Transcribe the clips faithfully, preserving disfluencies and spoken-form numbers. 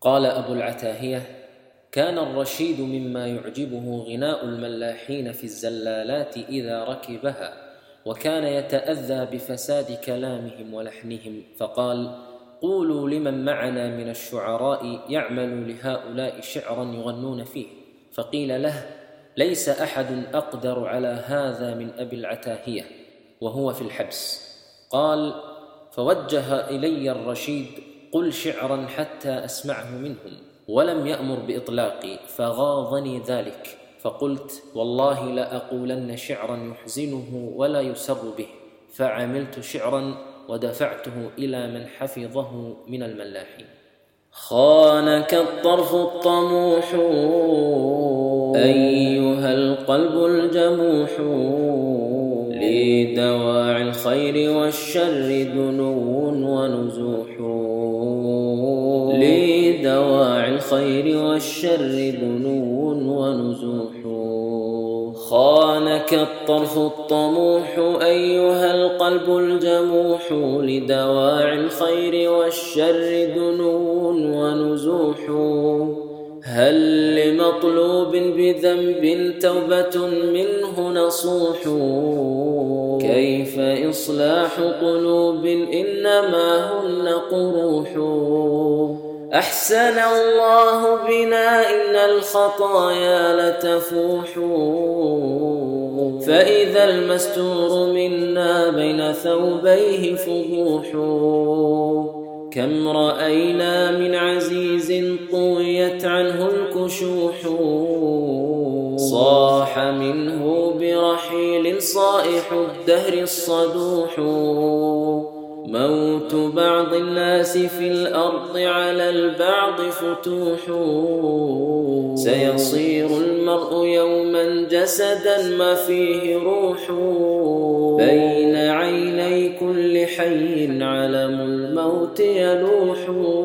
قال أبو العتاهية: كان الرشيد مما يعجبه غناء الملاحين في الزلالات إذا ركبها، وكان يتأذى بفساد كلامهم ولحنهم، فقال: قولوا لمن معنا من الشعراء يعمل لهؤلاء شعرا يغنون فيه. فقيل له: ليس أحد أقدر على هذا من أبي العتاهية وهو في الحبس. قال: فوجه إلي الرشيد: قل شعرا حتى أسمعه منهم، ولم يأمر بإطلاقي، فغاضني ذلك، فقلت: والله لأقولن شعرا يحزنه ولا يسر به، فعملت شعرا ودفعته إلى من حفظه من الملاحين. خانك الطرف الطموح أيها القلب الجموح، لدواعي الخير والشر دنو ونزوح، لدواعي الخير والشر دنو ونزوح. خانك الطرف الطموح أيها القلب الجموح، لدواعي الخير والشر دنو ونزوح. هل لمطلوب بذنب توبة منه نصوح، كيف إصلاح قلوب إنما هن قروح. أحسن الله بنا إن الخطايا لتفوح، فإذا المستور منا بين ثوبيه فضوح. كم رأينا من عزيز طويت عنه الكشوح، صاح منه برحيل صائح الدهر الصدوح. موت بعض الناس في الأرض على البعض فتوح، سيصير المرء يوما جسدا ما فيه روح. بين عيني كل حي علم الموت يلوح.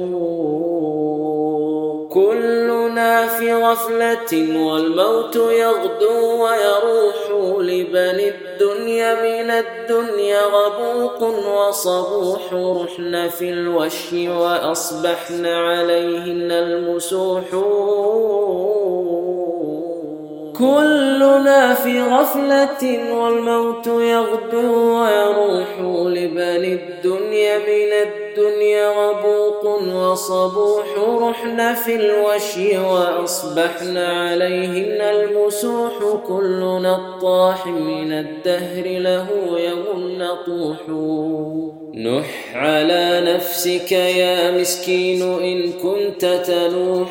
كلنا في غفلة والموت يغدو ويروح، لبني الدنيا من الدنيا غبوق وصبوح. رحنا في الوشي وأصبحن عليهن المسوح. كلنا في غفلة والموت يغدو ويروح، لبني الدنيا من الدنيا غبوق وصبوح. رحنا في الوشي وأصبحن عليهن المسوح. كل نطاح من الدهر له يوم نطوح. نح على نفسك يا مسكين إن كنت تنوح،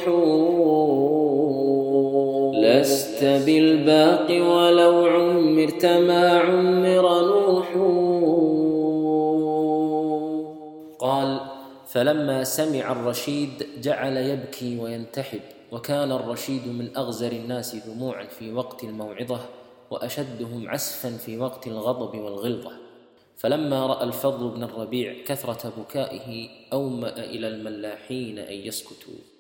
لست بالباقي ولو عمرت ما عمر نوح. قال: فلما سمع الرشيد جعل يبكي وينتحب، وكان الرشيد من أغزر الناس دموعا في وقت الموعظة، وأشدهم عسفا في وقت الغضب والغلظة. فلما رأى الفضل بن الربيع كثرة بكائه أومأ إلى الملاحين أن يسكتوا.